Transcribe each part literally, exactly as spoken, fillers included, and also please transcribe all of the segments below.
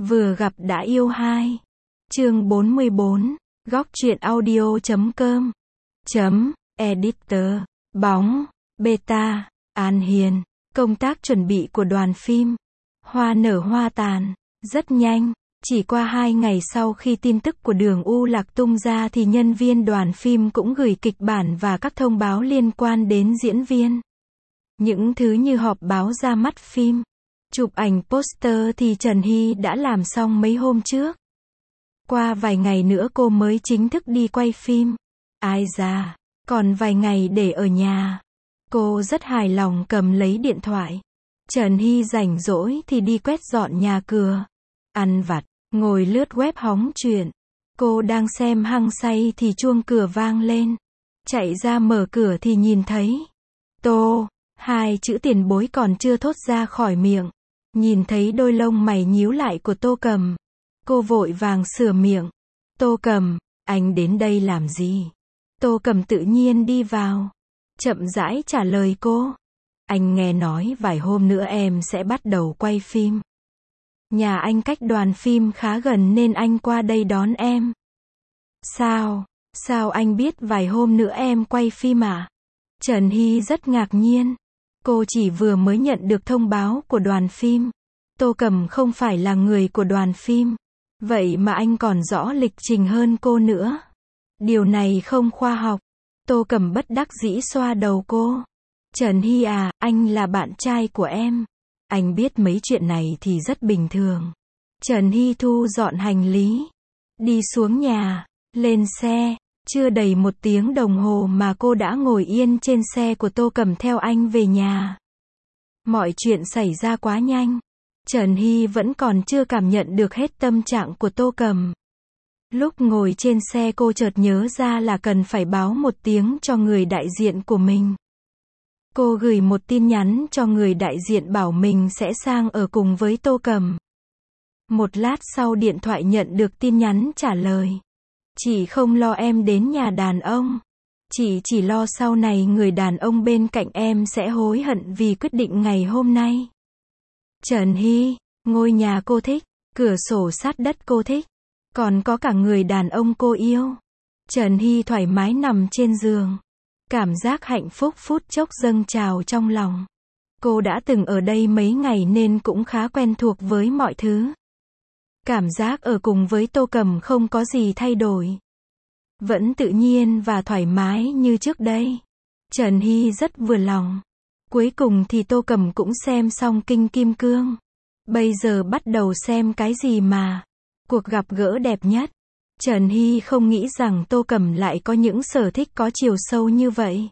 Vừa gặp đã yêu hai. Chương bốn mươi bốn. Góc truyện audio chấm com. Chấm, editor. Bóng, beta, An Hiền. Công tác chuẩn bị của đoàn phim. Hoa nở hoa tàn. Rất nhanh. Chỉ qua hai ngày sau khi tin tức của Đường U Lạc tung ra thì nhân viên đoàn phim cũng gửi kịch bản và các thông báo liên quan đến diễn viên. Những thứ như họp báo ra mắt phim, chụp ảnh poster thì Trần Hy đã làm xong mấy hôm trước. Qua vài ngày nữa cô mới chính thức đi quay phim. Ai da, còn vài ngày để ở nhà. Cô rất hài lòng cầm lấy điện thoại. Trần Hy rảnh rỗi thì đi quét dọn nhà cửa, ăn vặt, ngồi lướt web hóng chuyện. Cô đang xem hăng say thì chuông cửa vang lên. Chạy ra mở cửa thì nhìn thấy Tô, hai chữ tiền bối còn chưa thốt ra khỏi miệng. Nhìn thấy đôi lông mày nhíu lại của Tô Cầm, cô vội vàng sửa miệng. Tô Cầm, anh đến đây làm gì? Tô Cầm tự nhiên đi vào, chậm rãi trả lời cô. Anh nghe nói vài hôm nữa em sẽ bắt đầu quay phim. Nhà anh cách đoàn phim khá gần nên anh qua đây đón em. Sao? Sao anh biết vài hôm nữa em quay phim à? Trần Hy rất ngạc nhiên. Cô chỉ vừa mới nhận được thông báo của đoàn phim. Tô Cầm không phải là người của đoàn phim. Vậy mà anh còn rõ lịch trình hơn cô nữa. Điều này không khoa học. Tô Cầm bất đắc dĩ xoa đầu cô. Trần Hy à, anh là bạn trai của em. Anh biết mấy chuyện này thì rất bình thường. Trần Hy thu dọn hành lý, đi xuống nhà, lên xe. Chưa đầy một tiếng đồng hồ mà cô đã ngồi yên trên xe của Tô Cầm theo anh về nhà. Mọi chuyện xảy ra quá nhanh. Trần Hy vẫn còn chưa cảm nhận được hết tâm trạng của Tô Cầm. Lúc ngồi trên xe cô chợt nhớ ra là cần phải báo một tiếng cho người đại diện của mình. Cô gửi một tin nhắn cho người đại diện bảo mình sẽ sang ở cùng với Tô Cầm. Một lát sau điện thoại nhận được tin nhắn trả lời. Chị không lo em đến nhà đàn ông. Chị chỉ lo sau này người đàn ông bên cạnh em sẽ hối hận vì quyết định ngày hôm nay. Trần Hy, ngôi nhà cô thích, cửa sổ sát đất cô thích, còn có cả người đàn ông cô yêu. Trần Hy thoải mái nằm trên giường. Cảm giác hạnh phúc phút chốc dâng trào trong lòng. Cô đã từng ở đây mấy ngày nên cũng khá quen thuộc với mọi thứ. Cảm giác ở cùng với Tô Cầm không có gì thay đổi. Vẫn tự nhiên và thoải mái như trước đây. Trần Hy rất vừa lòng. Cuối cùng thì Tô Cầm cũng xem xong Kinh Kim Cương. Bây giờ bắt đầu xem cái gì mà. Cuộc gặp gỡ đẹp nhất. Trần Hy không nghĩ rằng Tô Cầm lại có những sở thích có chiều sâu như vậy.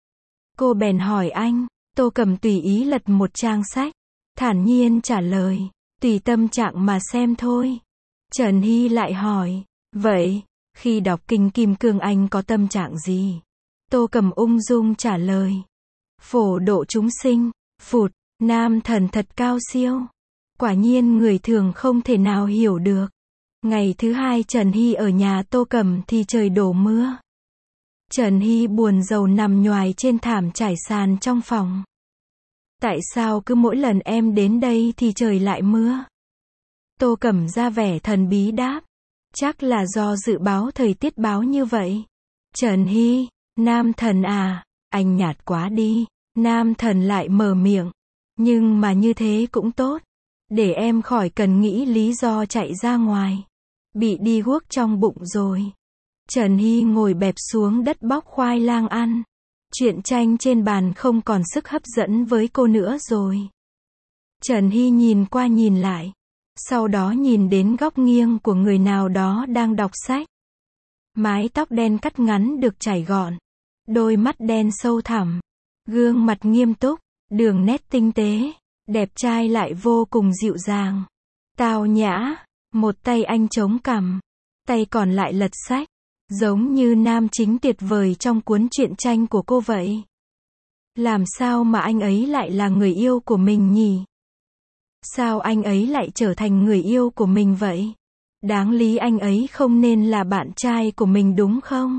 Cô bèn hỏi anh. Tô Cầm tùy ý lật một trang sách, thản nhiên trả lời. Tùy tâm trạng mà xem thôi. Trần Hy lại hỏi. Vậy, khi đọc Kinh Kim Cương anh có tâm trạng gì? Tô Cầm ung dung trả lời. Phổ độ chúng sinh, phụt, nam thần thật cao siêu. Quả nhiên người thường không thể nào hiểu được. Ngày thứ hai Trần Hy ở nhà Tô Cầm thì trời đổ mưa. Trần Hy buồn rầu nằm nhoài trên thảm trải sàn trong phòng. Tại sao cứ mỗi lần em đến đây thì trời lại mưa? Tô Cầm ra vẻ thần bí đáp. Chắc là do dự báo thời tiết báo như vậy. Trần Hy, nam thần à, anh nhạt quá đi. Nam thần lại mở miệng. Nhưng mà như thế cũng tốt. Để em khỏi cần nghĩ lý do chạy ra ngoài. Bị đi guốc trong bụng rồi. Trần Hy ngồi bẹp xuống đất bóc khoai lang ăn. Truyện tranh trên bàn không còn sức hấp dẫn với cô nữa rồi. Trần Hy nhìn qua nhìn lại. Sau đó nhìn đến góc nghiêng của người nào đó đang đọc sách. Mái tóc đen cắt ngắn được chải gọn. Đôi mắt đen sâu thẳm. Gương mặt nghiêm túc. Đường nét tinh tế. Đẹp trai lại vô cùng dịu dàng. Tao nhã. Một tay anh chống cằm. Tay còn lại lật sách. Giống như nam chính tuyệt vời trong cuốn truyện tranh của cô vậy. Làm sao mà anh ấy lại là người yêu của mình nhỉ? Sao anh ấy lại trở thành người yêu của mình vậy? Đáng lý anh ấy không nên là bạn trai của mình đúng không?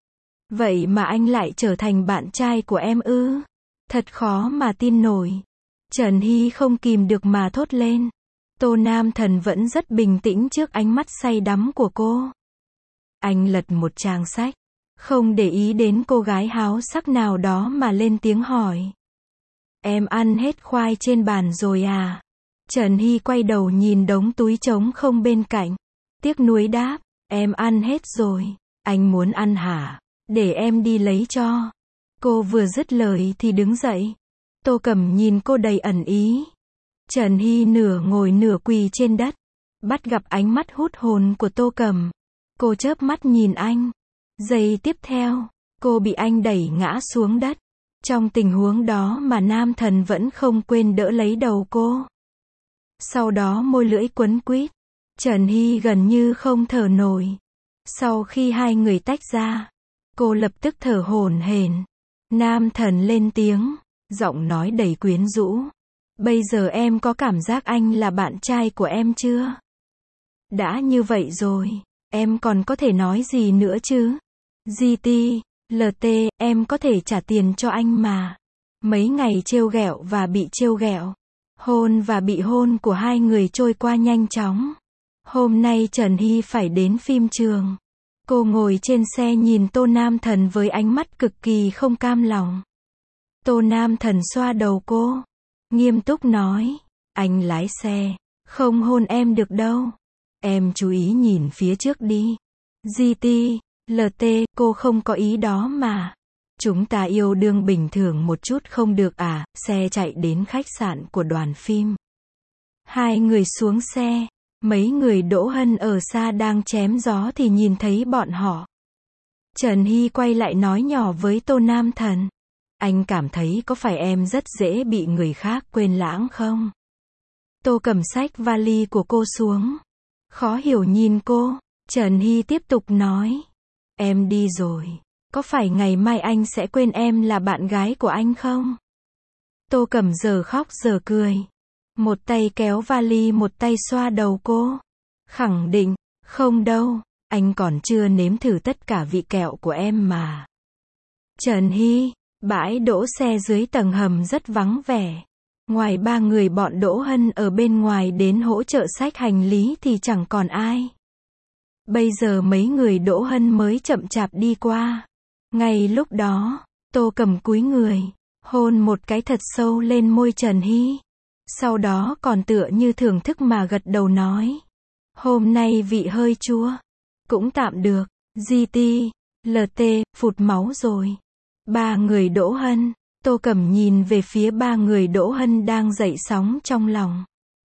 Vậy mà anh lại trở thành bạn trai của em ư? Thật khó mà tin nổi. Trần Hy không kìm được mà thốt lên. Tô Nam Thần vẫn rất bình tĩnh trước ánh mắt say đắm của cô. Anh lật một trang sách, không để ý đến cô gái háo sắc nào đó mà lên tiếng hỏi. Em ăn hết khoai trên bàn rồi à? Trần Hy quay đầu nhìn đống túi trống không bên cạnh. Tiếc nuối đáp, em ăn hết rồi. Anh muốn ăn hả? Để em đi lấy cho. Cô vừa dứt lời thì đứng dậy. Tô Cẩm nhìn cô đầy ẩn ý. Trần Hy nửa ngồi nửa quỳ trên đất. Bắt gặp ánh mắt hút hồn của Tô Cẩm. Cô chớp mắt nhìn anh. Giây tiếp theo, cô bị anh đẩy ngã xuống đất. Trong tình huống đó mà Nam Thần vẫn không quên đỡ lấy đầu cô. Sau đó môi lưỡi quấn quýt. Trần Hy gần như không thở nổi. Sau khi hai người tách ra, cô lập tức thở hổn hển. Nam Thần lên tiếng, giọng nói đầy quyến rũ. Bây giờ em có cảm giác anh là bạn trai của em chưa? Đã như vậy rồi, em còn có thể nói gì nữa chứ? giê tê, lờ tê, em có thể trả tiền cho anh mà. Mấy ngày trêu ghẹo và bị trêu ghẹo, hôn và bị hôn của hai người trôi qua nhanh chóng. Hôm nay Trần Hy phải đến phim trường. Cô ngồi trên xe nhìn Tô Nam Thần với ánh mắt cực kỳ không cam lòng. Tô Nam Thần xoa đầu cô, nghiêm túc nói, anh lái xe, không hôn em được đâu. Em chú ý nhìn phía trước đi. giê tê, lờ tê, cô không có ý đó mà. Chúng ta yêu đương bình thường một chút không được à? Xe chạy đến khách sạn của đoàn phim. Hai người xuống xe. Mấy người Đỗ Hân ở xa đang chém gió thì nhìn thấy bọn họ. Trần Hy quay lại nói nhỏ với Tô Nam Thần. Anh cảm thấy có phải em rất dễ bị người khác quên lãng không? Tô cầm xách vali của cô xuống. Khó hiểu nhìn cô. Trần Hy tiếp tục nói. Em đi rồi. Có phải ngày mai anh sẽ quên em là bạn gái của anh không? Tô Cẩm giờ khóc giờ cười. Một tay kéo vali một tay xoa đầu cô. Khẳng định, không đâu, anh còn chưa nếm thử tất cả vị kẹo của em mà. Trần Hy, bãi đỗ xe dưới tầng hầm rất vắng vẻ. Ngoài ba người bọn Đỗ Hân ở bên ngoài đến hỗ trợ xách hành lý thì chẳng còn ai. Bây giờ mấy người Đỗ Hân mới chậm chạp đi qua. Ngay lúc đó, Tô Cẩm cúi người, hôn một cái thật sâu lên môi Trần Hy. Sau đó còn tựa như thưởng thức mà gật đầu nói. Hôm nay vị hơi chua. Cũng tạm được. giê tê, lờ tê, phụt máu rồi. Ba người Đỗ Hân. Tô Cẩm nhìn về phía ba người Đỗ Hân đang dậy sóng trong lòng.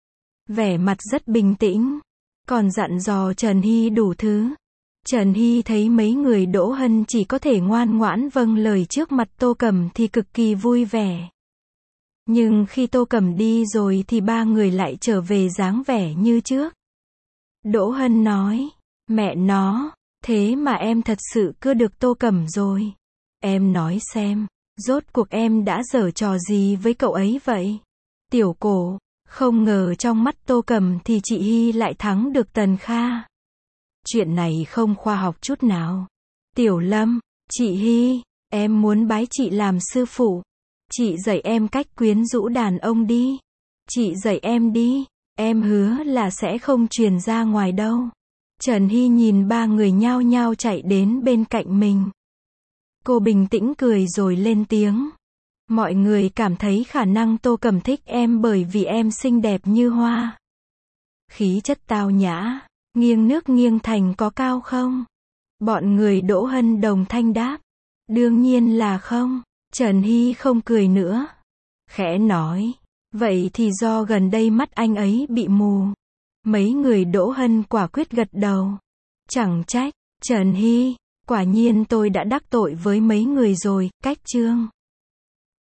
Vẻ mặt rất bình tĩnh. Còn dặn dò Trần Hy đủ thứ. Trần Hy thấy mấy người Đỗ Hân chỉ có thể ngoan ngoãn vâng lời trước mặt Tô Cẩm thì cực kỳ vui vẻ. Nhưng khi Tô Cẩm đi rồi thì ba người lại trở về dáng vẻ như trước. Đỗ Hân nói, mẹ nó, thế mà em thật sự cưa được Tô Cẩm rồi. Em nói xem, rốt cuộc em đã giở trò gì với cậu ấy vậy? Tiểu Cổ, không ngờ trong mắt Tô Cẩm thì chị Hy lại thắng được Tần Kha. Chuyện này không khoa học chút nào. Tiểu Lâm, chị Hy, em muốn bái chị làm sư phụ. Chị dạy em cách quyến rũ đàn ông đi. Chị dạy em đi. Em hứa là sẽ không truyền ra ngoài đâu. Trần Hy nhìn ba người nhao nhao chạy đến bên cạnh mình. Cô bình tĩnh cười rồi lên tiếng. Mọi người cảm thấy khả năng Tô Cẩm thích em bởi vì em xinh đẹp như hoa. Khí chất tao nhã, nghiêng nước nghiêng thành có cao không? Bọn người Đỗ Hân đồng thanh đáp. Đương nhiên là không. Trần Hy không cười nữa. Khẽ nói. Vậy thì do gần đây mắt anh ấy bị mù. Mấy người Đỗ Hân quả quyết gật đầu. Chẳng trách. Trần Hy. Quả nhiên tôi đã đắc tội với mấy người rồi. Cách chương.